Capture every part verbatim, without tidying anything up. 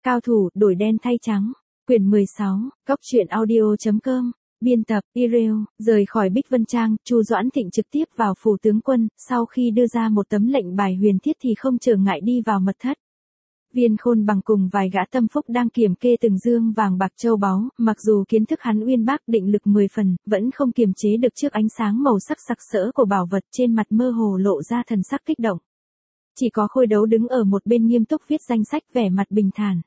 Cao thủ đổi đen thay trắng. Quyển mười sáu, Cốc truyện audio chấm com. Biên tập Ireo. Rời khỏi Bích Vân Trang, Chu Doãn Thịnh trực tiếp vào phủ tướng quân, sau khi đưa ra một tấm lệnh bài huyền thiết thì không trở ngại đi vào mật thất. Viên Khôn Bằng cùng vài gã tâm phúc đang kiểm kê từng dương vàng bạc châu báu, mặc dù kiến thức hắn uyên bác định lực mười phần, vẫn không kiềm chế được trước ánh sáng màu sắc sặc sỡ của bảo vật, trên mặt mơ hồ lộ ra thần sắc kích động. Chỉ có Khôi Đấu đứng ở một bên nghiêm túc viết danh sách, vẻ mặt bình thản.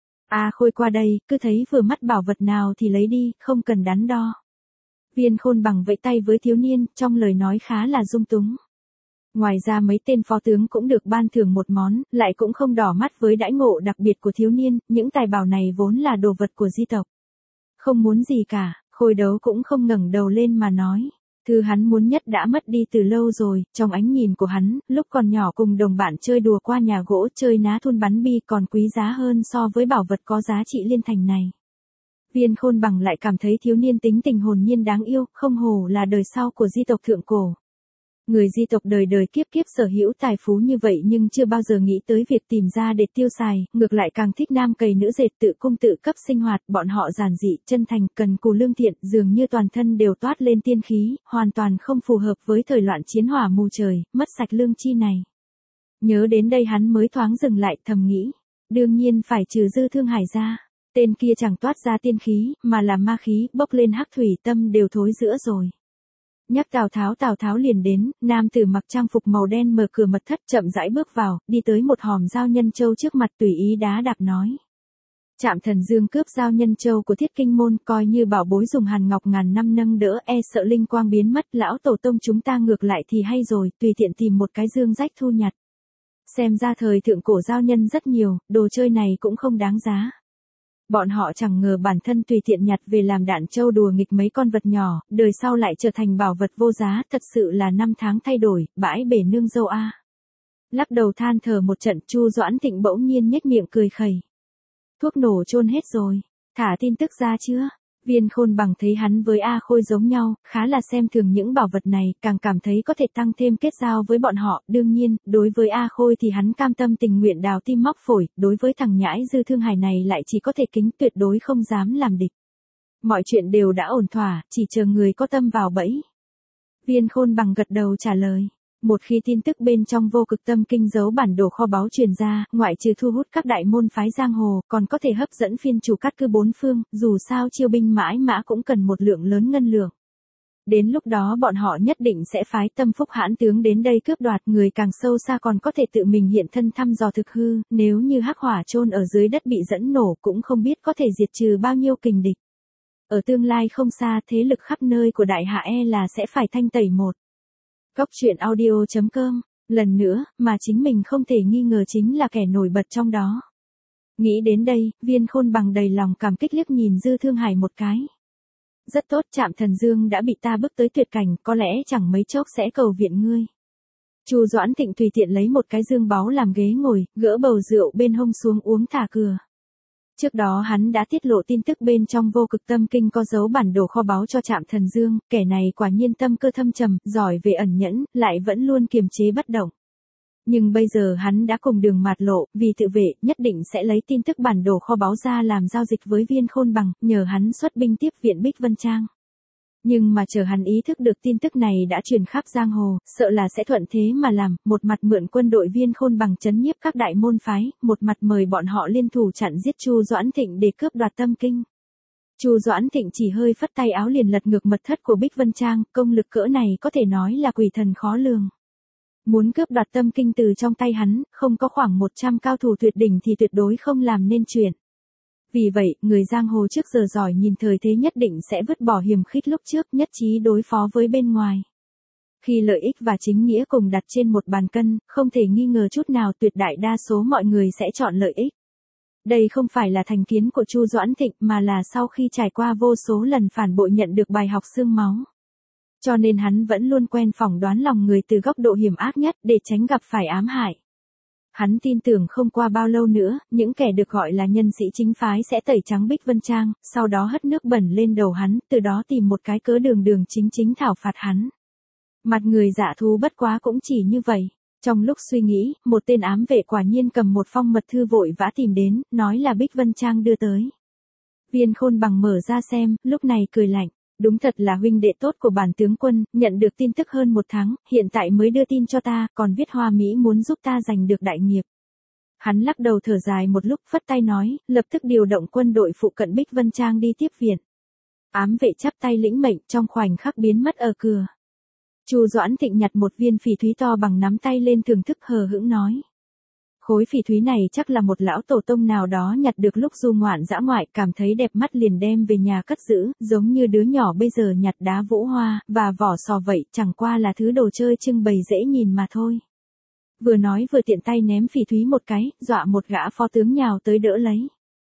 A Khôi qua đây, cứ thấy vừa mắt bảo vật nào thì lấy đi, không cần đắn đo. Viên Khôn Bằng vẫy tay với thiếu niên, trong lời nói khá là dung túng. Ngoài ra mấy tên phó tướng cũng được ban thưởng một món, lại cũng không đỏ mắt với đãi ngộ đặc biệt của thiếu niên, những tài bảo này vốn là đồ vật của di tộc. Không muốn gì cả, Khôi Đấu cũng không ngẩng đầu lên mà nói. Thứ hắn muốn nhất đã mất đi từ lâu rồi, trong ánh nhìn của hắn, lúc còn nhỏ cùng đồng bạn chơi đùa qua nhà gỗ chơi ná thun bắn bi còn quý giá hơn so với bảo vật có giá trị liên thành này. Viên Khôn Bằng lại cảm thấy thiếu niên tính tình hồn nhiên đáng yêu, không hổ là đời sau của di tộc thượng cổ. Người di tộc đời đời kiếp kiếp sở hữu tài phú như vậy nhưng chưa bao giờ nghĩ tới việc tìm ra để tiêu xài, ngược lại càng thích nam cày nữ dệt, tự cung tự cấp sinh hoạt, bọn họ giản dị, chân thành, cần cù lương thiện, dường như toàn thân đều toát lên tiên khí, hoàn toàn không phù hợp với thời loạn chiến hỏa mù trời, mất sạch lương chi này. Nhớ đến đây hắn mới thoáng dừng lại, thầm nghĩ, đương nhiên phải trừ Dư Thương Hải ra. Tên kia chẳng toát ra tiên khí, mà là ma khí, bốc lên hắc thủy, tâm đều thối rữa rồi. Nhắc Tào Tháo, Tào Tháo liền đến, nam tử mặc trang phục màu đen mở cửa mật thất, chậm rãi bước vào, đi tới một hòm dao nhân châu trước mặt, tùy ý đá đạp nói. Trạm Thần Dương cướp dao nhân châu của Thiết Kinh môn, coi như bảo bối dùng hàn ngọc ngàn năm nâng đỡ, e sợ linh quang biến mất, lão tổ tông chúng ta ngược lại thì hay rồi, tùy tiện tìm một cái dương rách thu nhặt. Xem ra thời thượng cổ dao nhân rất nhiều, đồ chơi này cũng không đáng giá. Bọn họ chẳng ngờ bản thân tùy tiện nhặt về làm đạn châu đùa nghịch mấy con vật nhỏ, đời sau lại trở thành bảo vật vô giá, thật sự là năm tháng thay đổi, bãi bể nương dâu a. Lắc đầu than thở một trận, Chu Doãn Thịnh bỗng nhiên nhếch miệng cười khẩy. Thuốc nổ chôn hết rồi, thả tin tức ra chưa? Viên Khôn Bằng thấy hắn với A Khôi giống nhau, khá là xem thường những bảo vật này, càng cảm thấy có thể tăng thêm kết giao với bọn họ. Đương nhiên, đối với A Khôi thì hắn cam tâm tình nguyện đào tim móc phổi, đối với thằng nhãi Dư Thương Hải này lại chỉ có thể kính, tuyệt đối không dám làm địch. Mọi chuyện đều đã ổn thỏa, chỉ chờ người có tâm vào bẫy. Viên Khôn Bằng gật đầu trả lời. Một khi tin tức bên trong Vô Cực Tâm Kinh giấu bản đồ kho báu truyền ra, ngoại trừ thu hút các đại môn phái giang hồ, còn có thể hấp dẫn phiên chủ cát cư bốn phương, dù sao chiêu binh mãi mã cũng cần một lượng lớn ngân lượng. Đến lúc đó bọn họ nhất định sẽ phái tâm phúc hãn tướng đến đây cướp đoạt, người càng sâu xa còn có thể tự mình hiện thân thăm dò thực hư, nếu như hắc hỏa chôn ở dưới đất bị dẫn nổ cũng không biết có thể diệt trừ bao nhiêu kình địch. Ở tương lai không xa, thế lực khắp nơi của đại hạ e là sẽ phải thanh tẩy một. Cốc truyện audio chấm com, lần nữa, mà chính mình không thể nghi ngờ chính là kẻ nổi bật trong đó. Nghĩ đến đây, Viên Khôn Bằng đầy lòng cảm kích liếc nhìn Dư Thương Hải một cái. Rất tốt, Trạm Thần Dương đã bị ta bước tới tuyệt cảnh, có lẽ chẳng mấy chốc sẽ cầu viện ngươi. Chu Doãn Thịnh tùy tiện lấy một cái dương báu làm ghế ngồi, gỡ bầu rượu bên hông xuống uống thả cửa. Trước đó hắn đã tiết lộ tin tức bên trong Vô Cực Tâm Kinh có dấu bản đồ kho báu cho Trạm Thần Dương, kẻ này quả nhiên tâm cơ thâm trầm, giỏi về ẩn nhẫn, lại vẫn luôn kiềm chế bất động. Nhưng bây giờ hắn đã cùng đường mạt lộ, vì tự vệ, nhất định sẽ lấy tin tức bản đồ kho báu ra làm giao dịch với Viên Khôn Bằng, nhờ hắn xuất binh tiếp viện Bích Vân Trang. Nhưng mà chờ hắn ý thức được tin tức này đã truyền khắp giang hồ, sợ là sẽ thuận thế mà làm, một mặt mượn quân đội Viên Khôn Bằng trấn nhiếp các đại môn phái, một mặt mời bọn họ liên thủ chặn giết Chu Doãn Thịnh để cướp đoạt Tâm Kinh. Chu Doãn Thịnh chỉ hơi phất tay áo liền lật ngược mật thất của Bích Vân Trang, công lực cỡ này có thể nói là quỷ thần khó lường. Muốn cướp đoạt Tâm Kinh từ trong tay hắn, không có khoảng một trăm cao thủ tuyệt đỉnh thì tuyệt đối không làm nên chuyện. Vì vậy, người giang hồ trước giờ giỏi nhìn thời thế nhất định sẽ vứt bỏ hiềm khích lúc trước, nhất trí đối phó với bên ngoài. Khi lợi ích và chính nghĩa cùng đặt trên một bàn cân, không thể nghi ngờ chút nào tuyệt đại đa số mọi người sẽ chọn lợi ích. Đây không phải là thành kiến của Chu Doãn Thịnh mà là sau khi trải qua vô số lần phản bội nhận được bài học xương máu. Cho nên hắn vẫn luôn quen phỏng đoán lòng người từ góc độ hiểm ác nhất để tránh gặp phải ám hại. Hắn tin tưởng không qua bao lâu nữa, những kẻ được gọi là nhân sĩ chính phái sẽ tẩy trắng Bích Vân Trang, sau đó hất nước bẩn lên đầu hắn, từ đó tìm một cái cớ đường đường chính chính thảo phạt hắn. Mặt người dạ thú bất quá cũng chỉ như vậy. Trong lúc suy nghĩ, một tên ám vệ quả nhiên cầm một phong mật thư vội vã tìm đến, nói là Bích Vân Trang đưa tới. Viên Khôn Bằng mở ra xem, lúc này cười lạnh. Đúng thật là huynh đệ tốt của bản tướng quân, nhận được tin tức hơn một tháng, hiện tại mới đưa tin cho ta, còn viết hoa mỹ muốn giúp ta giành được đại nghiệp. Hắn lắc đầu thở dài một lúc, phất tay nói, lập tức điều động quân đội phụ cận Bích Vân Trang đi tiếp viện. Ám vệ chắp tay lĩnh mệnh, trong khoảnh khắc biến mất ở cửa. Chu Doãn Thịnh nhặt một viên phỉ thúy to bằng nắm tay lên thưởng thức hờ hững nói. Khối phỉ thúy này chắc là một lão tổ tông nào đó nhặt được lúc du ngoạn dã ngoại, cảm thấy đẹp mắt liền đem về nhà cất giữ, giống như đứa nhỏ bây giờ nhặt đá vũ hoa, và vỏ sò vậy, chẳng qua là thứ đồ chơi trưng bày dễ nhìn mà thôi. Vừa nói vừa tiện tay ném phỉ thúy một cái, dọa một gã phó tướng nhào tới đỡ lấy.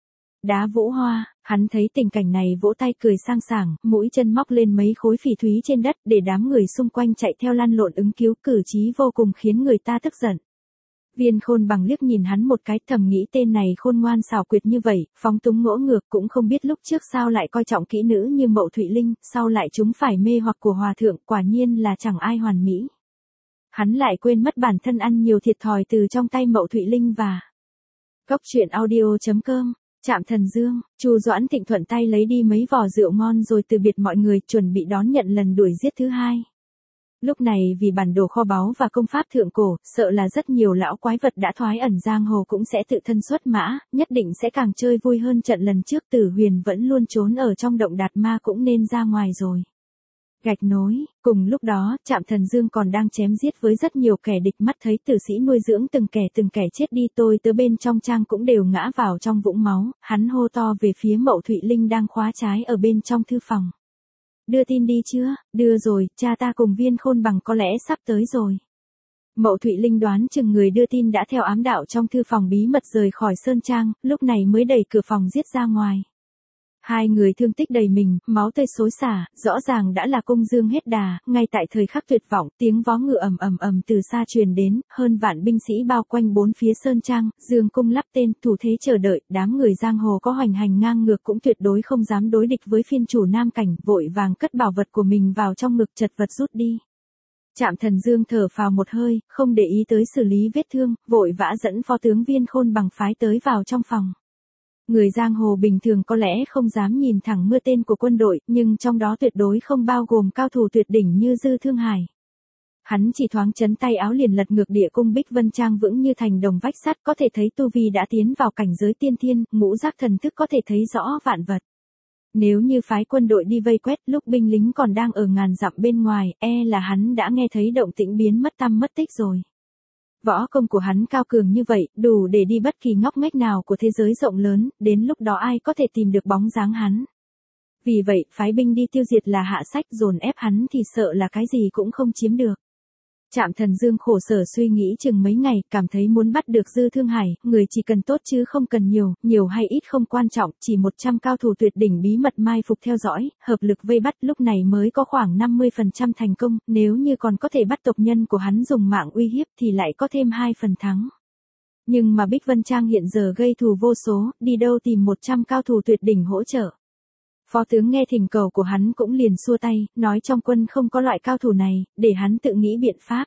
Đá vũ hoa, hắn thấy tình cảnh này vỗ tay cười sang sảng, mũi chân móc lên mấy khối phỉ thúy trên đất để đám người xung quanh chạy theo lăn lộn ứng cứu, cử chí vô cùng khiến người ta tức giận. Viên Khôn Bằng liếc nhìn hắn một cái, thầm nghĩ tên này khôn ngoan xảo quyệt như vậy, phóng túng ngỗ ngược, cũng không biết lúc trước sao lại coi trọng kỹ nữ như Mậu Thụy Linh, sau lại chúng phải mê hoặc của hòa thượng, quả nhiên là chẳng ai hoàn mỹ. Hắn lại quên mất bản thân ăn nhiều thiệt thòi từ trong tay Mậu Thụy Linh và Cốc truyện audio chấm com. Trạm Thần Dương, Chu Doãn Thịnh thuận tay lấy đi mấy vò rượu ngon rồi từ biệt mọi người, chuẩn bị đón nhận lần đuổi giết thứ hai. Lúc này vì bản đồ kho báu và công pháp thượng cổ, sợ là rất nhiều lão quái vật đã thoái ẩn giang hồ cũng sẽ tự thân xuất mã, nhất định sẽ càng chơi vui hơn trận lần trước. Tử Huyền vẫn luôn trốn ở trong động Đạt Ma cũng nên ra ngoài rồi. Gạch nối, cùng lúc đó, Trạm Thần Dương còn đang chém giết với rất nhiều kẻ địch, mắt thấy tử sĩ nuôi dưỡng từng kẻ từng kẻ chết đi, tôi tớ bên trong trang cũng đều ngã vào trong vũng máu, hắn hô to về phía Mậu Thụy Linh đang khóa trái ở bên trong thư phòng. Đưa tin đi chưa? Đưa rồi, cha ta cùng Viên Khôn Bằng có lẽ sắp tới rồi. Mậu Thụy Linh đoán chừng người đưa tin đã theo ám đạo trong thư phòng bí mật rời khỏi Sơn Trang, lúc này mới đẩy cửa phòng giết ra ngoài. Hai người thương tích đầy mình, máu tươi xối xả, rõ ràng đã là công dương hết đà, ngay tại thời khắc tuyệt vọng, tiếng vó ngựa ầm ầm ầm từ xa truyền đến, hơn vạn binh sĩ bao quanh bốn phía Sơn Trang, dương cung lắp tên, thủ thế chờ đợi, đám người giang hồ có hoành hành ngang ngược cũng tuyệt đối không dám đối địch với phiên chủ Nam Cảnh, vội vàng cất bảo vật của mình vào trong ngực, chật vật rút đi. Trạm Thần Dương thở phào một hơi, không để ý tới xử lý vết thương, vội vã dẫn phó tướng Viên Khôn Bằng phái tới vào trong phòng. Người giang hồ bình thường có lẽ không dám nhìn thẳng mưa tên của quân đội, nhưng trong đó tuyệt đối không bao gồm cao thủ tuyệt đỉnh như Dư Thương Hải. Hắn chỉ thoáng chấn tay áo liền lật ngược địa cung Bích Vân Trang vững như thành đồng vách sắt, có thể thấy tu vi đã tiến vào cảnh giới tiên thiên, ngũ giác thần thức có thể thấy rõ vạn vật. Nếu như phái quân đội đi vây quét lúc binh lính còn đang ở ngàn dặm bên ngoài, e là hắn đã nghe thấy động tĩnh biến mất tăm mất tích rồi. Võ công của hắn cao cường như vậy, đủ để đi bất kỳ ngóc ngách nào của thế giới rộng lớn, đến lúc đó ai có thể tìm được bóng dáng hắn. Vì vậy, phái binh đi tiêu diệt là hạ sách, dồn ép hắn thì sợ là cái gì cũng không chiếm được. Trạm Thần Dương khổ sở suy nghĩ chừng mấy ngày, cảm thấy muốn bắt được Dư Thương Hải, người chỉ cần tốt chứ không cần nhiều, nhiều hay ít không quan trọng, chỉ một trăm cao thủ tuyệt đỉnh bí mật mai phục theo dõi, hợp lực vây bắt, lúc này mới có khoảng năm mươi phần trăm thành công, nếu như còn có thể bắt tộc nhân của hắn dùng mạng uy hiếp thì lại có thêm hai phần thắng. Nhưng mà Bích Vân Trang hiện giờ gây thù vô số, đi đâu tìm một trăm cao thủ tuyệt đỉnh hỗ trợ. Phó tướng nghe thỉnh cầu của hắn cũng liền xua tay, nói trong quân không có loại cao thủ này, để hắn tự nghĩ biện pháp.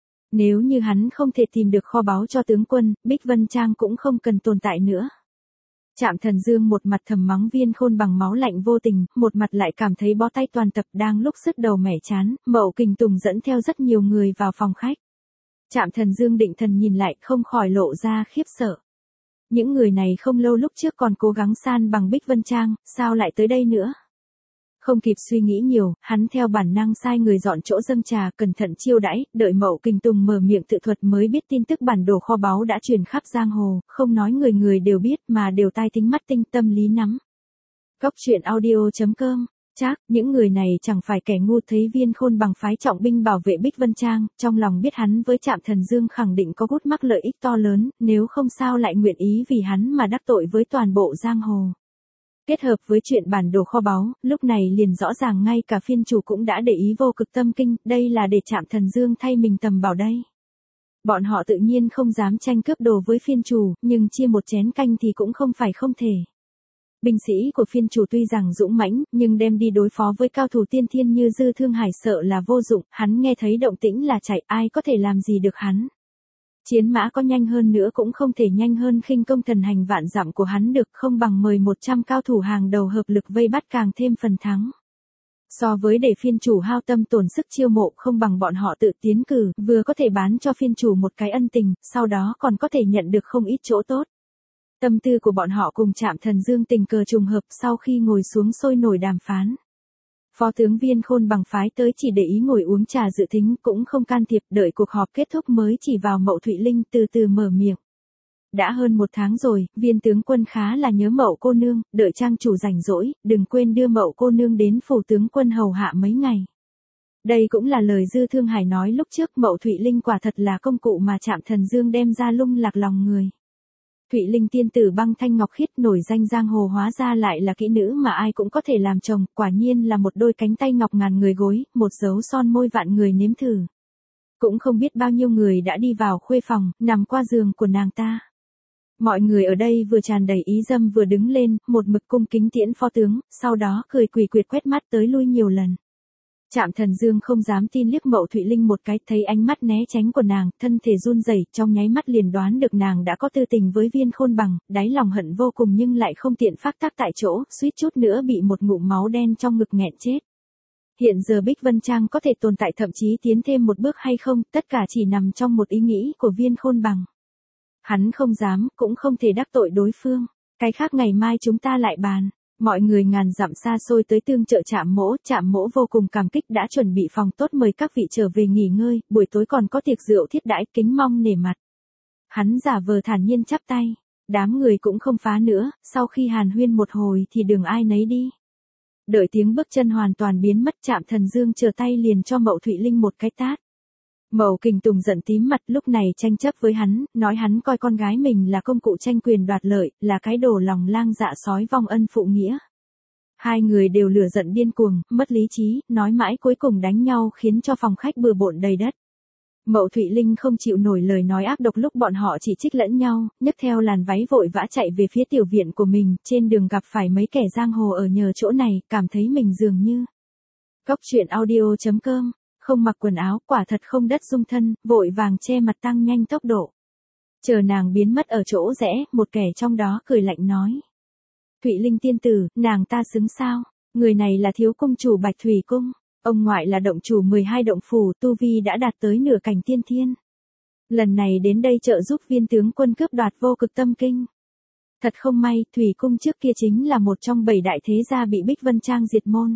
Nếu như hắn không thể tìm được kho báu cho tướng quân, Bích Vân Trang cũng không cần tồn tại nữa. Trạm Thần Dương một mặt thầm mắng Viên Khôn Bằng máu lạnh vô tình, một mặt lại cảm thấy bó tay toàn tập, đang lúc sứt đầu mẻ chán, Mậu Kình Tùng dẫn theo rất nhiều người vào phòng khách. Trạm Thần Dương định thần nhìn lại, không khỏi lộ ra khiếp sợ. Những người này không lâu lúc trước còn cố gắng san bằng Bích Vân Trang, sao lại tới đây nữa? Không kịp suy nghĩ nhiều, hắn theo bản năng sai người dọn chỗ dâng trà, cẩn thận chiêu đãi, đợi Mậu Kình Tùng mở miệng tự thuật mới biết tin tức bản đồ kho báu đã truyền khắp giang hồ, không nói người người đều biết mà đều tai tính mắt tinh, tâm lý nắm. Cốc truyện audio chấm com. Chắc, những người này chẳng phải kẻ ngu, thấy Viên Khôn Bằng phái trọng binh bảo vệ Bích Vân Trang, trong lòng biết hắn với Trạm Thần Dương khẳng định có gút mắc lợi ích to lớn, nếu không sao lại nguyện ý vì hắn mà đắc tội với toàn bộ giang hồ. Kết hợp với chuyện bản đồ kho báu, lúc này liền rõ ràng ngay cả phiên chủ cũng đã để ý vô cực tâm kinh, đây là để Trạm Thần Dương thay mình tầm bảo đây. Bọn họ tự nhiên không dám tranh cướp đồ với phiên chủ, nhưng chia một chén canh thì cũng không phải không thể. Binh sĩ của phiên chủ tuy rằng dũng mãnh, nhưng đem đi đối phó với cao thủ tiên thiên như Dư Thương Hải sợ là vô dụng, hắn nghe thấy động tĩnh là chạy, ai có thể làm gì được hắn. Chiến mã có nhanh hơn nữa cũng không thể nhanh hơn khinh công thần hành vạn dặm của hắn được, không bằng mời một trăm cao thủ hàng đầu hợp lực vây bắt càng thêm phần thắng. So với để phiên chủ hao tâm tổn sức chiêu mộ, không bằng bọn họ tự tiến cử, vừa có thể bán cho phiên chủ một cái ân tình, sau đó còn có thể nhận được không ít chỗ tốt. Tâm tư của bọn họ cùng Trạm Thần Dương tình cờ trùng hợp, sau khi ngồi xuống sôi nổi đàm phán. Phó tướng Viên Khôn Bằng phái tới chỉ để ý ngồi uống trà dự thính, cũng không can thiệp, đợi cuộc họp kết thúc mới chỉ vào Mậu Thụy Linh từ từ mở miệng. Đã hơn một tháng rồi, Viên tướng quân khá là nhớ Mậu cô nương, đợi trang chủ rảnh rỗi, đừng quên đưa Mậu cô nương đến phủ tướng quân hầu hạ mấy ngày. Đây cũng là lời Dư Thương Hải nói lúc trước, Mậu Thụy Linh quả thật là công cụ mà Trạm Thần Dương đem ra lung lạc lòng người. Thụy Linh tiên tử băng thanh ngọc khiết nổi danh giang hồ, hóa ra lại là kỹ nữ mà ai cũng có thể làm chồng, quả nhiên là một đôi cánh tay ngọc ngàn người gối, một dấu son môi vạn người nếm thử. Cũng không biết bao nhiêu người đã đi vào khuê phòng, nằm qua giường của nàng ta. Mọi người ở đây vừa tràn đầy ý dâm vừa đứng lên, một mực cung kính tiễn phó tướng, sau đó cười quỳ quyệt quét mắt tới lui nhiều lần. Trạm Thần Dương không dám tin liếc Mậu Thụy Linh một cái, thấy ánh mắt né tránh của nàng, thân thể run rẩy, trong nháy mắt liền đoán được nàng đã có tư tình với Viên Khôn Bằng, đáy lòng hận vô cùng nhưng lại không tiện phát tác tại chỗ, suýt chút nữa bị một ngụm máu đen trong ngực nghẹn chết. Hiện giờ Bích Vân Trang có thể tồn tại thậm chí tiến thêm một bước hay không, tất cả chỉ nằm trong một ý nghĩ của Viên Khôn Bằng. Hắn không dám, cũng không thể đắc tội đối phương. Cái khác ngày mai chúng ta lại bàn. Mọi người ngàn dặm xa xôi tới tương trợ Trạm Mỗ, Trạm Mỗ vô cùng cảm kích đã chuẩn bị phòng tốt mời các vị trở về nghỉ ngơi, buổi tối còn có tiệc rượu thiết đãi, kính mong nể mặt. Hắn giả vờ thản nhiên chắp tay, đám người cũng không phá nữa, sau khi hàn huyên một hồi thì đường ai nấy đi. Đợi tiếng bước chân hoàn toàn biến mất, Trạm Thần Dương trở tay liền cho Mậu Thụy Linh một cái tát. Mậu Kình Tùng giận tím mặt, lúc này tranh chấp với hắn, nói hắn coi con gái mình là công cụ tranh quyền đoạt lợi, là cái đồ lòng lang dạ sói vong ân phụ nghĩa. Hai người đều lửa giận điên cuồng, mất lý trí, nói mãi cuối cùng đánh nhau khiến cho phòng khách bừa bộn đầy đất. Mậu Thụy Linh không chịu nổi lời nói ác độc lúc bọn họ chỉ trích lẫn nhau, nhấc theo làn váy vội vã chạy về phía tiểu viện của mình, trên đường gặp phải mấy kẻ giang hồ ở nhờ chỗ này, cảm thấy mình dường như Cóc truyện audio chấm com. Không mặc quần áo, quả thật không đất dung thân, vội vàng che mặt tăng nhanh tốc độ. Chờ nàng biến mất ở chỗ rẽ, một kẻ trong đó cười lạnh nói. Thụy Linh tiên tử, nàng ta xứng sao? Người này là thiếu cung chủ Bạch Thủy Cung. Ông ngoại là động chủ mười hai động phủ, tu vi đã đạt tới nửa cảnh tiên thiên. Lần này đến đây trợ giúp Viên tướng quân cướp đoạt vô cực tâm kinh. Thật không may, Thủy Cung trước kia chính là một trong bảy đại thế gia bị Bích Vân Trang diệt môn.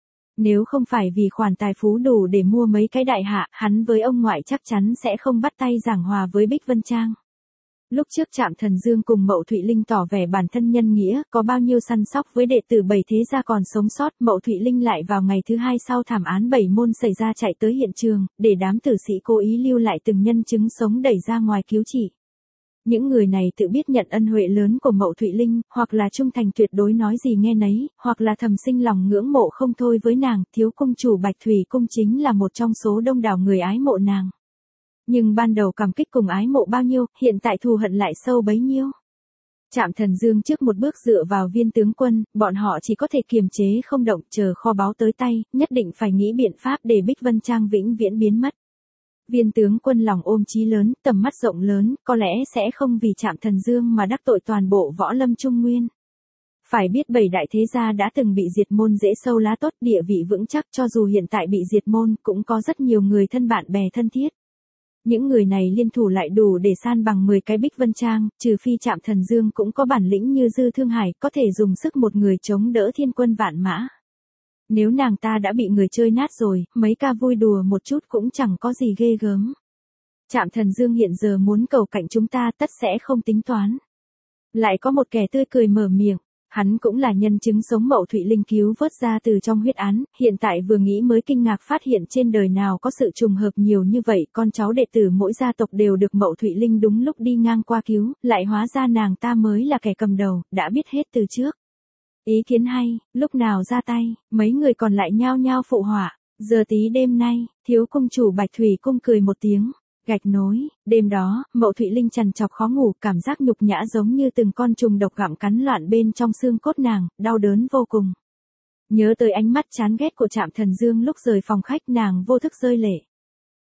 Nếu không phải vì khoản tài phú đủ để mua mấy cái đại hạ, hắn với ông ngoại chắc chắn sẽ không bắt tay giảng hòa với Bích Vân Trang. Lúc trước Trạm Thần Dương cùng Mậu Thụy Linh tỏ vẻ bản thân nhân nghĩa, có bao nhiêu săn sóc với đệ tử bảy thế gia còn sống sót, Mậu Thụy Linh lại vào ngày thứ hai sau thảm án bảy môn xảy ra chạy tới hiện trường, để đám tử sĩ cố ý lưu lại từng nhân chứng sống đẩy ra ngoài cứu trị. Những người này tự biết nhận ân huệ lớn của Mậu Thụy Linh, hoặc là trung thành tuyệt đối nói gì nghe nấy, hoặc là thầm sinh lòng ngưỡng mộ không thôi với nàng, thiếu cung chủ Bạch Thủy Cung chính là một trong số đông đảo người ái mộ nàng. Nhưng ban đầu cảm kích cùng ái mộ bao nhiêu, hiện tại thù hận lại sâu bấy nhiêu. Trạm Thần Dương trước một bước dựa vào Viên tướng quân, bọn họ chỉ có thể kiềm chế không động, chờ kho báu tới tay, nhất định phải nghĩ biện pháp để Bích Vân Trang vĩnh viễn biến mất. Viên tướng quân lòng ôm chí lớn, tầm mắt rộng lớn, có lẽ sẽ không vì Trạm Thần Dương mà đắc tội toàn bộ võ lâm Trung Nguyên. Phải biết bảy đại thế gia đã từng bị diệt môn dễ sâu lá tốt, địa vị vững chắc, cho dù hiện tại bị diệt môn cũng có rất nhiều người thân bạn bè thân thiết. Những người này liên thủ lại đủ để san bằng mười cái Bích Vân Trang, trừ phi Trạm Thần Dương cũng có bản lĩnh như Dư Thương Hải, có thể dùng sức một người chống đỡ thiên quân vạn mã. Nếu nàng ta đã bị người chơi nát rồi, mấy ca vui đùa một chút cũng chẳng có gì ghê gớm. Trạm Thần Dương hiện giờ muốn cầu cạnh chúng ta tất sẽ không tính toán. Lại có một kẻ tươi cười mở miệng, hắn cũng là nhân chứng sống Mậu Thụy Linh cứu vớt ra từ trong huyết án, hiện tại vừa nghĩ mới kinh ngạc phát hiện trên đời nào có sự trùng hợp nhiều như vậy, con cháu đệ tử mỗi gia tộc đều được Mậu Thụy Linh đúng lúc đi ngang qua cứu, lại hóa ra nàng ta mới là kẻ cầm đầu, đã biết hết từ trước. Ý kiến hay, lúc nào ra tay, mấy người còn lại nhao nhao phụ họa. Giờ tí đêm nay, thiếu cung chủ Bạch Thủy Cung cười một tiếng, gạch nối, đêm đó, Mậu Thụy Linh trằn trọc khó ngủ, cảm giác nhục nhã giống như từng con trùng độc gặm cắn loạn bên trong xương cốt nàng, đau đớn vô cùng. Nhớ tới ánh mắt chán ghét của Trạm Thần Dương lúc rời phòng khách, nàng vô thức rơi lệ.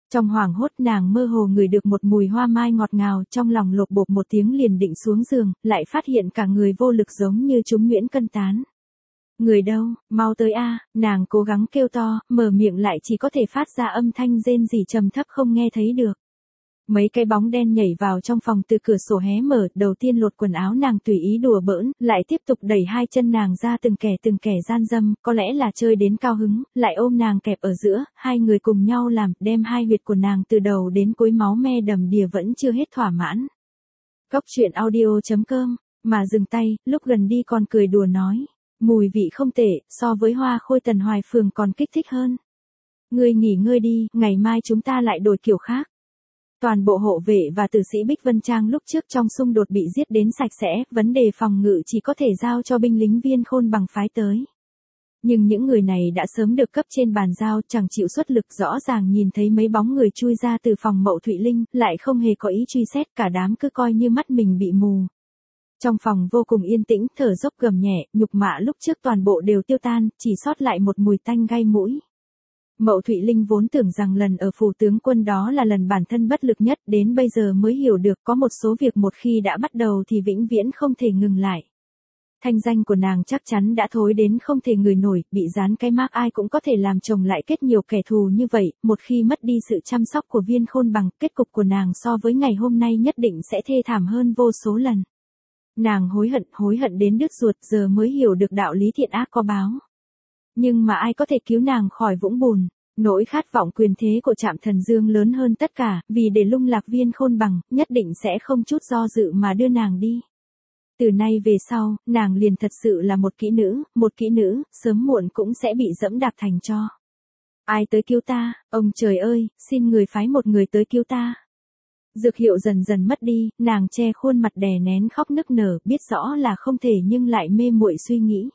Trong hoảng hốt nàng mơ hồ ngửi được một mùi hoa mai ngọt ngào, trong lòng lột bột một tiếng liền định xuống giường, lại phát hiện cả người vô lực giống như chúng nhuyễn cân tán. Người đâu, mau tới a, nàng cố gắng kêu to, mở miệng lại chỉ có thể phát ra âm thanh rên rỉ trầm thấp không nghe thấy được. Mấy cái bóng đen nhảy vào trong phòng từ cửa sổ hé mở, đầu tiên lột quần áo nàng tùy ý đùa bỡn, lại tiếp tục đẩy hai chân nàng ra từng kẻ từng kẻ gian dâm, có lẽ là chơi đến cao hứng, lại ôm nàng kẹp ở giữa, hai người cùng nhau làm, đem hai huyệt của nàng từ đầu đến cuối máu me đầm đìa vẫn chưa hết thỏa mãn. Góc truyện audio chấm com, mà dừng tay, lúc gần đi còn cười đùa nói, mùi vị không tệ, so với hoa khôi Tần Hoài Phường còn kích thích hơn. Ngươi nghỉ ngơi đi, ngày mai chúng ta lại đổi kiểu khác. Toàn bộ hộ vệ và tử sĩ Bích Vân Trang lúc trước trong xung đột bị giết đến sạch sẽ, vấn đề phòng ngự chỉ có thể giao cho binh lính Viên Khôn Bằng phái tới. Nhưng những người này đã sớm được cấp trên bàn giao, chẳng chịu xuất lực, rõ ràng nhìn thấy mấy bóng người chui ra từ phòng Mậu Thụy Linh, lại không hề có ý truy xét, cả đám cứ coi như mắt mình bị mù. Trong phòng vô cùng yên tĩnh, thở dốc gầm nhẹ, nhục mạ lúc trước toàn bộ đều tiêu tan, chỉ sót lại một mùi tanh gai mũi. Mậu Thụy Linh vốn tưởng rằng lần ở phủ tướng quân đó là lần bản thân bất lực nhất, đến bây giờ mới hiểu được có một số việc một khi đã bắt đầu thì vĩnh viễn không thể ngừng lại. Thanh danh của nàng chắc chắn đã thối đến không thể ngửi nổi, bị dán cái mác ai cũng có thể làm chồng lại kết nhiều kẻ thù như vậy, một khi mất đi sự chăm sóc của Viên Khôn Bằng, kết cục của nàng so với ngày hôm nay nhất định sẽ thê thảm hơn vô số lần. Nàng hối hận, hối hận đến đứt ruột, giờ mới hiểu được đạo lý thiện ác có báo. Nhưng mà ai có thể cứu nàng khỏi vũng bùn, nỗi khát vọng quyền thế của Trạm Thần Dương lớn hơn tất cả, vì để lung lạc Viên Khôn Bằng, nhất định sẽ không chút do dự mà đưa nàng đi. Từ nay về sau, nàng liền thật sự là một kỹ nữ, một kỹ nữ, sớm muộn cũng sẽ bị dẫm đạp thành tro. Ai tới cứu ta, ông trời ơi, xin người phái một người tới cứu ta. Dược hiệu dần dần mất đi, nàng che khuôn mặt đè nén khóc nức nở, biết rõ là không thể nhưng lại mê muội suy nghĩ.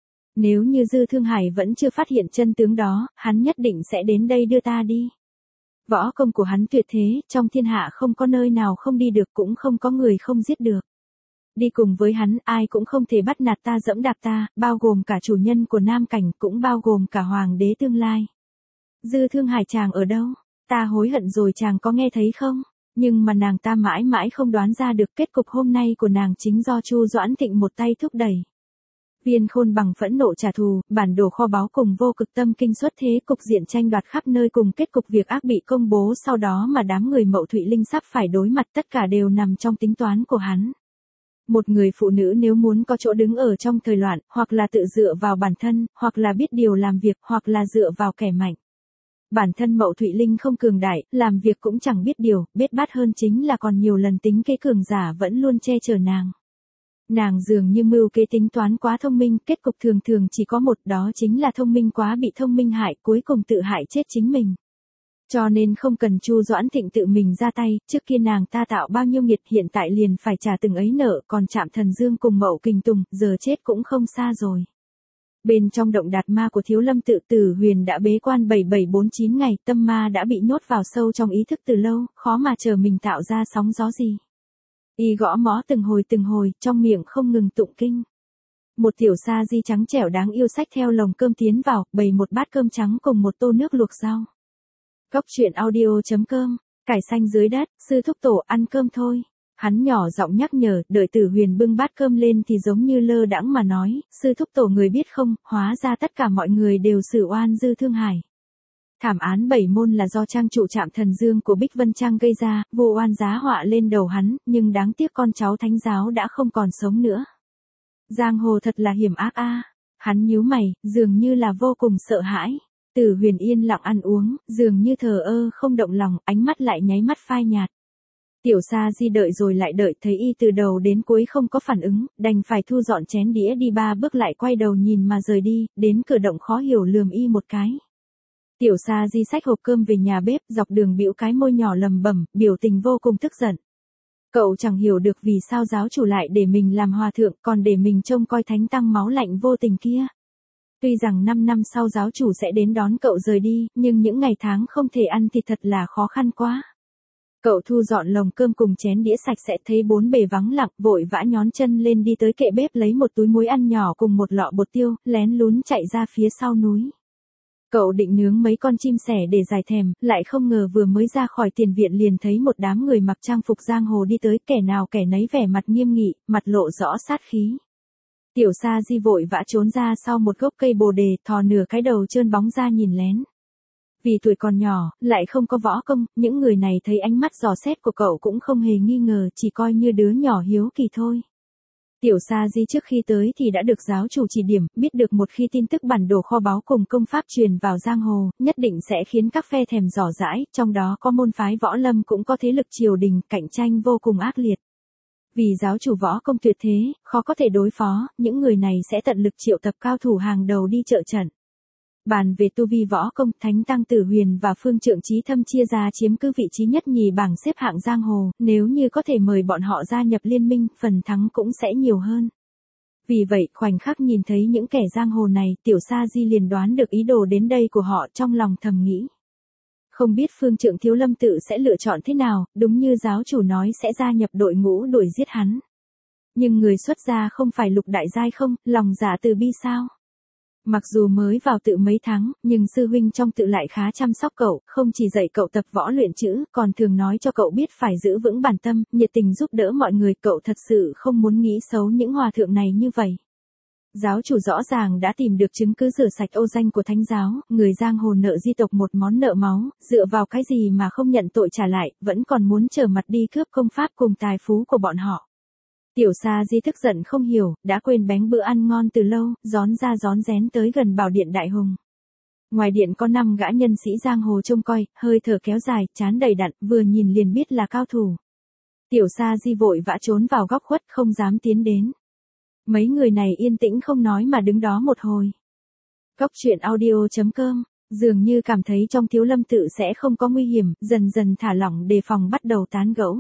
Nếu như Dư Thương Hải vẫn chưa phát hiện chân tướng đó, hắn nhất định sẽ đến đây đưa ta đi. Võ công của hắn tuyệt thế, trong thiên hạ không có nơi nào không đi được, cũng không có người không giết được. Đi cùng với hắn, ai cũng không thể bắt nạt ta, dẫm đạp ta, bao gồm cả chủ nhân của Nam Cảnh, cũng bao gồm cả hoàng đế tương lai. Dư Thương Hải chàng ở đâu? Ta hối hận rồi, chàng có nghe thấy không? Nhưng mà nàng ta mãi mãi không đoán ra được kết cục hôm nay của nàng chính do Chu Doãn Thịnh một tay thúc đẩy. Viên Khôn Bằng phẫn nộ trả thù, bản đồ kho báu cùng Vô Cực Tâm Kinh xuất thế, cục diện tranh đoạt khắp nơi cùng kết cục việc ác bị công bố sau đó mà đám người Mậu Thụy Linh sắp phải đối mặt, tất cả đều nằm trong tính toán của hắn. Một người phụ nữ nếu muốn có chỗ đứng ở trong thời loạn, hoặc là tự dựa vào bản thân, hoặc là biết điều làm việc, hoặc là dựa vào kẻ mạnh. Bản thân Mậu Thụy Linh không cường đại, làm việc cũng chẳng biết điều, biết bát hơn chính là còn nhiều lần tính kế cường giả vẫn luôn che chở nàng. Nàng dường như mưu kế tính toán quá thông minh, kết cục thường thường chỉ có một, đó chính là thông minh quá bị thông minh hại, cuối cùng tự hại chết chính mình. Cho nên không cần Chu Doãn Thịnh tự mình ra tay, trước kia nàng ta tạo bao nhiêu nghiệt hiện tại liền phải trả từng ấy nợ, còn Trạm Thần Dương cùng Mậu Kình Tùng, giờ chết cũng không xa rồi. Bên trong động Đạt Ma của Thiếu Lâm Tự, Tử Huyền đã bế quan bảy bảy bốn chín ngày, tâm ma đã bị nhốt vào sâu trong ý thức từ lâu, khó mà chờ mình tạo ra sóng gió gì. Y gõ mõ từng hồi từng hồi, trong miệng không ngừng tụng kinh. Một tiểu sa di trắng trẻo đáng yêu xách theo lồng cơm tiến vào, bày một bát cơm trắng cùng một tô nước luộc rau. Góc truyện audio chấm com, cải xanh dưới đất, sư thúc tổ ăn cơm thôi. Hắn nhỏ giọng nhắc nhở, đợi Tử Huyền bưng bát cơm lên thì giống như lơ đãng mà nói, sư thúc tổ người biết không, hóa ra tất cả mọi người đều xử oan Dư Thương Hải. Thảm án bảy môn là do trang trụ Trạm Thần Dương của Bích Vân Trang gây ra, vô oan giá họa lên đầu hắn, nhưng đáng tiếc con cháu thánh giáo đã không còn sống nữa. Giang hồ thật là hiểm ác a. Hắn nhíu mày, dường như là vô cùng sợ hãi. Tử Huyền yên lặng ăn uống, dường như thờ ơ không động lòng, ánh mắt lại nháy mắt phai nhạt. Tiểu Sa Di đợi rồi lại đợi, thấy y từ đầu đến cuối không có phản ứng, đành phải thu dọn chén đĩa đi ba bước lại quay đầu nhìn mà rời đi, đến cửa động khó hiểu lườm y một cái. Tiểu Sa Di xách hộp cơm về nhà bếp, dọc đường bĩu cái môi nhỏ lầm bẩm, biểu tình vô cùng tức giận. Cậu chẳng hiểu được vì sao giáo chủ lại để mình làm hòa thượng, còn để mình trông coi thánh tăng máu lạnh vô tình kia. Tuy rằng năm năm sau giáo chủ sẽ đến đón cậu rời đi, nhưng những ngày tháng không thể ăn thì thật là khó khăn quá. Cậu thu dọn lồng cơm cùng chén đĩa sạch sẽ, thấy bốn bề vắng lặng, vội vã nhón chân lên đi tới kệ bếp lấy một túi muối ăn nhỏ cùng một lọ bột tiêu, lén lún chạy ra phía sau núi. Cậu định nướng mấy con chim sẻ để giải thèm, lại không ngờ vừa mới ra khỏi tiền viện liền thấy một đám người mặc trang phục giang hồ đi tới, kẻ nào kẻ nấy vẻ mặt nghiêm nghị, mặt lộ rõ sát khí. Tiểu Sa Di vội vã trốn ra sau một gốc cây bồ đề, thò nửa cái đầu trơn bóng ra nhìn lén. Vì tuổi còn nhỏ, lại không có võ công, những người này thấy ánh mắt dò xét của cậu cũng không hề nghi ngờ, chỉ coi như đứa nhỏ hiếu kỳ thôi. Tiểu Sa Di trước khi tới thì đã được giáo chủ chỉ điểm, biết được một khi tin tức bản đồ kho báu cùng công pháp truyền vào giang hồ, nhất định sẽ khiến các phe thèm dò dãi, trong đó có môn phái võ lâm cũng có thế lực triều đình, cạnh tranh vô cùng ác liệt. Vì giáo chủ võ công tuyệt thế, khó có thể đối phó, những người này sẽ tận lực triệu tập cao thủ hàng đầu đi trợ trận. Bàn về tu vi võ công, Thánh Tăng Tử Huyền và Phương Trượng Chí Thâm chia ra chiếm cứ vị trí nhất nhì bảng xếp hạng giang hồ, nếu như có thể mời bọn họ gia nhập liên minh, phần thắng cũng sẽ nhiều hơn. Vì vậy, khoảnh khắc nhìn thấy những kẻ giang hồ này, Tiểu Sa Di liền đoán được ý đồ đến đây của họ, trong lòng thầm nghĩ. Không biết Phương Trượng Thiếu Lâm Tự sẽ lựa chọn thế nào, đúng như giáo chủ nói sẽ gia nhập đội ngũ đuổi giết hắn. Nhưng người xuất gia không phải Lục Đại Giai không, lòng dạ từ bi sao? Mặc dù mới vào tự mấy tháng, nhưng sư huynh trong tự lại khá chăm sóc cậu, không chỉ dạy cậu tập võ luyện chữ, còn thường nói cho cậu biết phải giữ vững bản tâm, nhiệt tình giúp đỡ mọi người, cậu thật sự không muốn nghĩ xấu những hòa thượng này như vậy. Giáo chủ rõ ràng đã tìm được chứng cứ rửa sạch ô danh của thánh giáo, người giang hồ nợ di tộc một món nợ máu, dựa vào cái gì mà không nhận tội trả lại, vẫn còn muốn trở mặt đi cướp công pháp cùng tài phú của bọn họ. Tiểu Sa Di tức giận không hiểu, đã quên bánh bữa ăn ngon từ lâu, rón ra rón rén tới gần bảo điện Đại Hùng. Ngoài điện có năm gã nhân sĩ giang hồ trông coi, hơi thở kéo dài, trán đầy đặn, vừa nhìn liền biết là cao thủ. Tiểu Sa Di vội vã trốn vào góc khuất, không dám tiến đến. Mấy người này yên tĩnh không nói mà đứng đó một hồi. Cốc truyện audio chấm com, dường như cảm thấy trong Thiếu Lâm Tự sẽ không có nguy hiểm, dần dần thả lỏng đề phòng bắt đầu tán gẫu.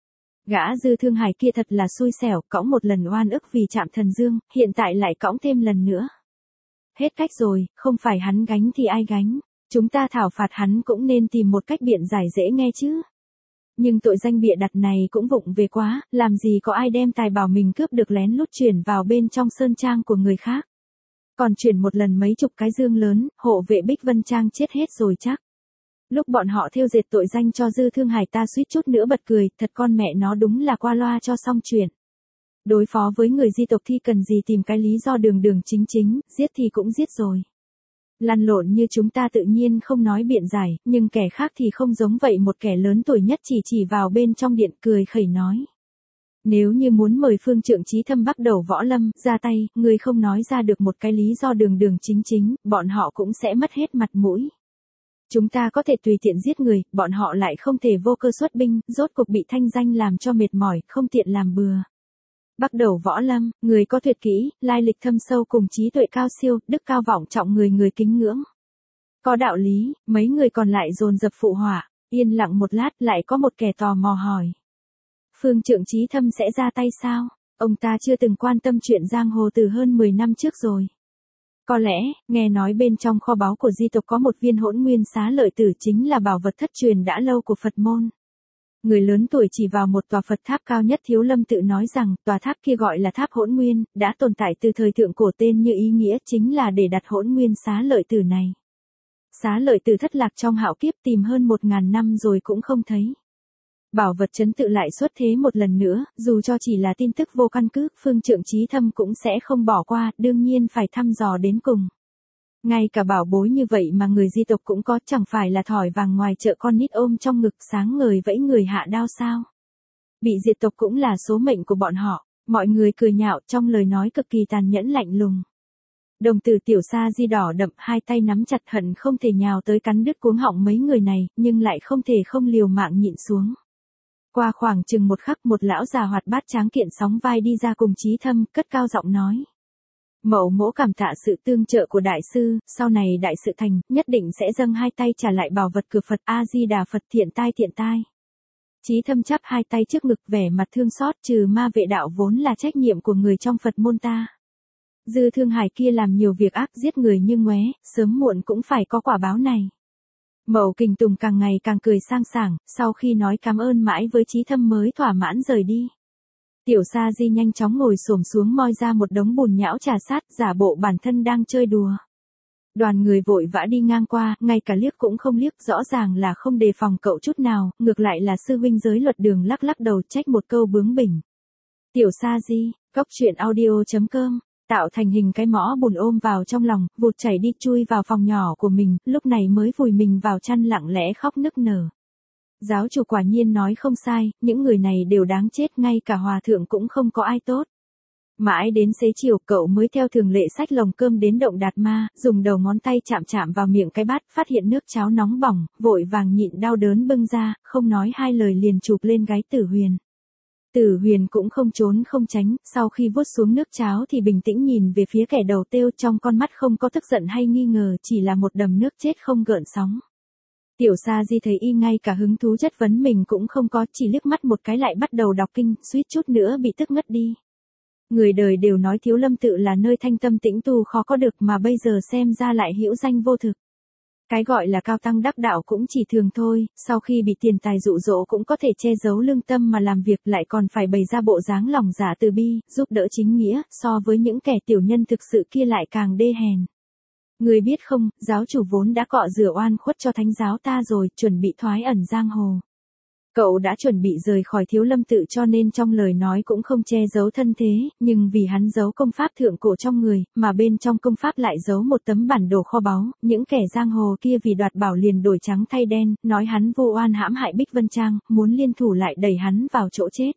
Gã Dư Thương Hải kia thật là xui xẻo, cõng một lần oan ức vì chạm thần dương, hiện tại lại cõng thêm lần nữa. Hết cách rồi, không phải hắn gánh thì ai gánh, chúng ta thảo phạt hắn cũng nên tìm một cách biện giải dễ nghe chứ. Nhưng tội danh bịa đặt này cũng vụng về quá, làm gì có ai đem tài bảo mình cướp được lén lút chuyển vào bên trong sơn trang của người khác. Còn chuyển một lần mấy chục cái dương lớn, hộ vệ Bích Vân Trang chết hết rồi chắc. Lúc bọn họ thêu dệt tội danh cho Dư Thương Hải ta suýt chút nữa bật cười, thật con mẹ nó đúng là qua loa cho xong chuyện. Đối phó với người di tộc thì cần gì tìm cái lý do đường đường chính chính, giết thì cũng giết rồi. Lăn lộn như chúng ta tự nhiên không nói biện giải, nhưng kẻ khác thì không giống vậy, một kẻ lớn tuổi nhất chỉ chỉ vào bên trong điện cười khẩy nói. Nếu như muốn mời Phương Trượng Chí Thâm bắt đầu võ lâm, ra tay, người không nói ra được một cái lý do đường đường chính chính, bọn họ cũng sẽ mất hết mặt mũi. Chúng ta có thể tùy tiện giết người, bọn họ lại không thể vô cơ xuất binh, rốt cuộc bị thanh danh làm cho mệt mỏi, không tiện làm bừa. Bắt đầu võ lâm, người có tuyệt kỹ, lai lịch thâm sâu cùng trí tuệ cao siêu, đức cao vọng trọng người người kính ngưỡng. Có đạo lý, mấy người còn lại dồn dập phụ họa, yên lặng một lát lại có một kẻ tò mò hỏi. Phương Trượng Chí Thâm sẽ ra tay sao? Ông ta chưa từng quan tâm chuyện giang hồ từ hơn mười năm trước rồi. Có lẽ, nghe nói bên trong kho báu của di tộc có một viên hỗn nguyên xá lợi tử chính là bảo vật thất truyền đã lâu của Phật môn. Người lớn tuổi chỉ vào một tòa Phật tháp cao nhất Thiếu Lâm Tự nói rằng tòa tháp kia gọi là tháp hỗn nguyên, đã tồn tại từ thời thượng cổ, tên như ý nghĩa chính là để đặt hỗn nguyên xá lợi tử này. Xá lợi tử thất lạc trong hạo kiếp, tìm hơn một ngàn năm rồi cũng không thấy. Bảo vật trấn tự lại xuất thế một lần nữa, dù cho chỉ là tin tức vô căn cứ, Phương Trượng Chí Thâm cũng sẽ không bỏ qua, đương nhiên phải thăm dò đến cùng. Ngay cả bảo bối như vậy mà người di tộc cũng có, chẳng phải là thỏi vàng ngoài chợ con nít ôm trong ngực sáng ngời vẫy người hạ đao sao? Bị diệt tộc cũng là số mệnh của bọn họ, mọi người cười nhạo trong lời nói cực kỳ tàn nhẫn lạnh lùng. Đồng tử Tiểu Sa Di đỏ đậm, hai tay nắm chặt hận không thể nhào tới cắn đứt cuống họng mấy người này, nhưng lại không thể không liều mạng nhịn xuống. Qua khoảng chừng một khắc, một lão già hoạt bát tráng kiện sóng vai đi ra cùng Chí Thâm, cất cao giọng nói. Mậu mỗ cảm tạ sự tương trợ của đại sư, sau này đại sự thành, nhất định sẽ dâng hai tay trả lại bảo vật cửa Phật. A-di-đà Phật. Thiện tai thiện tai. Chí Thâm chắp hai tay trước ngực vẻ mặt thương xót, trừ ma vệ đạo vốn là trách nhiệm của người trong Phật môn ta. Dư Thương Hải kia làm nhiều việc ác giết người như ngoé, sớm muộn cũng phải có quả báo này. Mậu Kình Tùng càng ngày càng cười sang sảng, sau khi nói cảm ơn mãi với Chí Thâm mới thỏa mãn rời đi. Tiểu Sa Di nhanh chóng ngồi xổm xuống moi ra một đống bùn nhão trà sát, giả bộ bản thân đang chơi đùa. Đoàn người vội vã đi ngang qua, ngay cả liếc cũng không liếc, rõ ràng là không đề phòng cậu chút nào, ngược lại là sư huynh giới luật đường lắc lắc đầu trách một câu bướng bỉnh. Tiểu Sa Di, Cóc Truyện Audio chấm com, tạo thành hình cái mõ bùn ôm vào trong lòng, vụt chảy đi chui vào phòng nhỏ của mình, lúc này mới vùi mình vào chăn lặng lẽ khóc nức nở. Giáo chủ quả nhiên nói không sai, những người này đều đáng chết, ngay cả hòa thượng cũng không có ai tốt. Mãi đến xế chiều cậu mới theo thường lệ xách lồng cơm đến động Đạt Ma, dùng đầu ngón tay chạm chạm vào miệng cái bát, phát hiện nước cháo nóng bỏng, vội vàng nhịn đau đớn bưng ra, không nói hai lời liền chụp lên gáy Tử Huyền. Tử Huyền cũng không trốn không tránh, sau khi vuốt xuống nước cháo thì bình tĩnh nhìn về phía kẻ đầu têu, trong con mắt không có tức giận hay nghi ngờ, chỉ là một đầm nước chết không gợn sóng. Tiểu Sa Di thấy y ngay cả hứng thú chất vấn mình cũng không có, chỉ liếc mắt một cái lại bắt đầu đọc kinh, suýt chút nữa bị tức ngất đi. Người đời đều nói Thiếu Lâm tự là nơi thanh tâm tĩnh tu khó có được, mà bây giờ xem ra lại hữu danh vô thực. Cái gọi là cao tăng đắc đạo cũng chỉ thường thôi, sau khi bị tiền tài dụ dỗ cũng có thể che giấu lương tâm mà làm việc, lại còn phải bày ra bộ dáng lòng dạ từ bi, giúp đỡ chính nghĩa, so với những kẻ tiểu nhân thực sự kia lại càng đê hèn. Người biết không, giáo chủ vốn đã cọ rửa oan khuất cho thánh giáo ta rồi, chuẩn bị thoái ẩn giang hồ. Cậu đã chuẩn bị rời khỏi Thiếu Lâm tự cho nên trong lời nói cũng không che giấu thân thế, nhưng vì hắn giấu công pháp thượng cổ trong người, mà bên trong công pháp lại giấu một tấm bản đồ kho báu, những kẻ giang hồ kia vì đoạt bảo liền đổi trắng thay đen, nói hắn vô oan hãm hại Bích Vân Trang, muốn liên thủ lại đẩy hắn vào chỗ chết.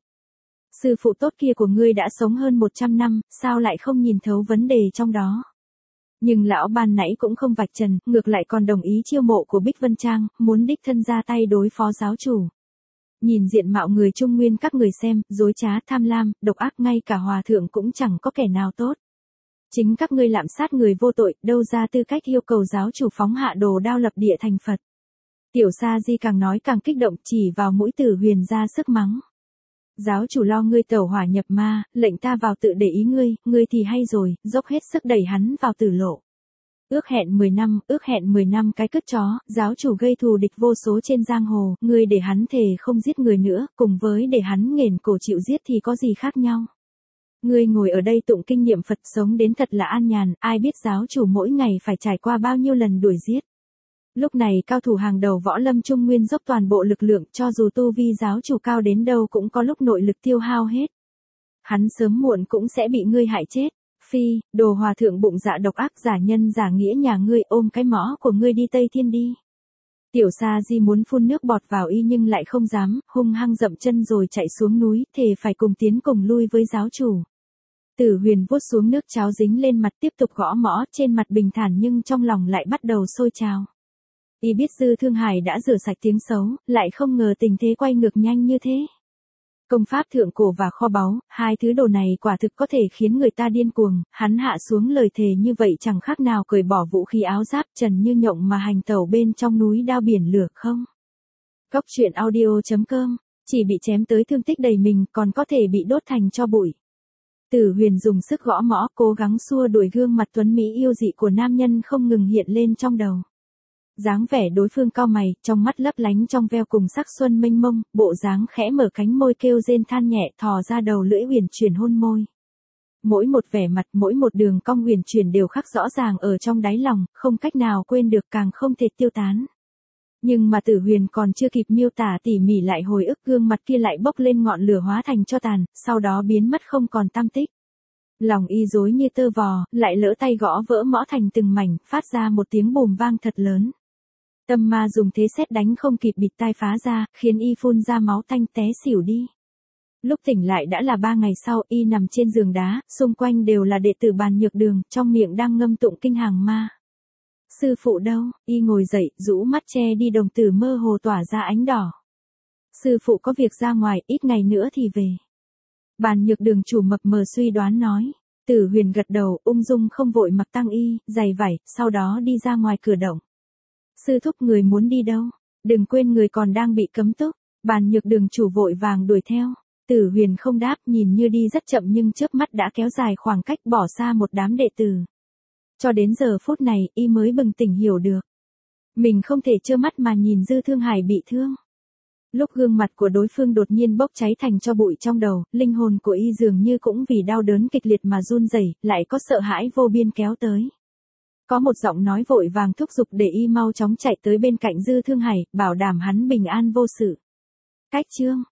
Sư phụ tốt kia của ngươi đã sống hơn một trăm năm, sao lại không nhìn thấu vấn đề trong đó? Nhưng lão ban nãy cũng không vạch trần, ngược lại còn đồng ý chiêu mộ của Bích Vân Trang, muốn đích thân ra tay đối phó giáo chủ. Nhìn diện mạo người Trung Nguyên các người xem, dối trá, tham lam, độc ác, ngay cả hòa thượng cũng chẳng có kẻ nào tốt. Chính các ngươi lạm sát người vô tội, đâu ra tư cách yêu cầu giáo chủ phóng hạ đồ đao lập địa thành Phật. Tiểu Sa Di càng nói càng kích động, chỉ vào mũi Tử Huyền ra sức mắng. Giáo chủ lo ngươi tẩu hỏa nhập ma, lệnh ta vào tự để ý ngươi, ngươi thì hay rồi, dốc hết sức đẩy hắn vào tử lộ. Ước hẹn mười năm, ước hẹn mười năm cái cứt chó, giáo chủ gây thù địch vô số trên giang hồ, ngươi để hắn thề không giết người nữa, cùng với để hắn nghển cổ chịu giết thì có gì khác nhau. Ngươi ngồi ở đây tụng kinh niệm Phật sống đến thật là an nhàn, ai biết giáo chủ mỗi ngày phải trải qua bao nhiêu lần đuổi giết. Lúc này cao thủ hàng đầu võ lâm Trung Nguyên dốc toàn bộ lực lượng, cho dù tu vi giáo chủ cao đến đâu cũng có lúc nội lực tiêu hao hết. Hắn sớm muộn cũng sẽ bị ngươi hại chết. Phi, đồ hòa thượng bụng dạ độc ác, giả nhân giả nghĩa nhà ngươi, ôm cái mõ của ngươi đi Tây Thiên đi. Tiểu Sa Di muốn phun nước bọt vào y nhưng lại không dám, hung hăng dậm chân rồi chạy xuống núi, thề phải cùng tiến cùng lui với giáo chủ. Tử Huyền vuốt xuống nước cháo dính lên mặt tiếp tục gõ mõ, trên mặt bình thản nhưng trong lòng lại bắt đầu sôi trào. Y biết Dư Thương Hải đã rửa sạch tiếng xấu, lại không ngờ tình thế quay ngược nhanh như thế. Công pháp thượng cổ và kho báu, hai thứ đồ này quả thực có thể khiến người ta điên cuồng, hắn hạ xuống lời thề như vậy chẳng khác nào cởi bỏ vũ khí áo giáp trần như nhộng mà hành tẩu bên trong núi đao biển lửa không. Cóc Truyện Audio chấm com, chỉ bị chém tới thương tích đầy mình còn có thể bị đốt thành tro bụi. Tử Huyền dùng sức gõ mõ cố gắng xua đuổi gương mặt tuấn mỹ yêu dị của nam nhân không ngừng hiện lên trong đầu. Dáng vẻ đối phương cau mày, trong mắt lấp lánh trong veo cùng sắc xuân mênh mông, bộ dáng khẽ mở cánh môi kêu rên than nhẹ, thò ra đầu lưỡi uyển chuyển hôn môi. Mỗi một vẻ mặt, mỗi một đường cong uyển chuyển đều khắc rõ ràng ở trong đáy lòng, không cách nào quên được, càng không thể tiêu tán. Nhưng mà Tử Huyền còn chưa kịp miêu tả tỉ mỉ lại hồi ức, gương mặt kia lại bốc lên ngọn lửa hóa thành tro tàn, sau đó biến mất không còn tăm tích. Lòng y rối như tơ vò, lại lỡ tay gõ vỡ mõ thành từng mảnh, phát ra một tiếng bùm vang thật lớn. Tâm ma dùng thế sét đánh không kịp bịt tai phá ra, khiến y phun ra máu tanh té xỉu đi. Lúc tỉnh lại đã là ba ngày sau, y nằm trên giường đá, xung quanh đều là đệ tử Bàn Nhược Đường, trong miệng đang ngâm tụng kinh hàng ma. Sư phụ đâu? Y ngồi dậy, rũ mắt che đi đồng tử mơ hồ tỏa ra ánh đỏ. Sư phụ có việc ra ngoài, ít ngày nữa thì về. Bàn Nhược Đường chủ mập mờ suy đoán nói. Tử Huyền gật đầu, ung dung không vội mặc tăng y, giày vải, sau đó đi ra ngoài cửa động. Sư thúc người muốn đi đâu? Đừng quên người còn đang bị cấm túc. Bàn Nhược Đường chủ vội vàng đuổi theo. Tử Huyền không đáp, nhìn như đi rất chậm nhưng chớp mắt đã kéo dài khoảng cách bỏ xa một đám đệ tử. Cho đến giờ phút này, y mới bừng tỉnh hiểu được. Mình không thể trơ mắt mà nhìn Dư Thương Hải bị thương. Lúc gương mặt của đối phương đột nhiên bốc cháy thành tro bụi trong đầu, linh hồn của y dường như cũng vì đau đớn kịch liệt mà run rẩy, lại có sợ hãi vô biên kéo tới. Có một giọng nói vội vàng thúc giục để y mau chóng chạy tới bên cạnh Dư Thương Hải, bảo đảm hắn bình an vô sự. Cách chương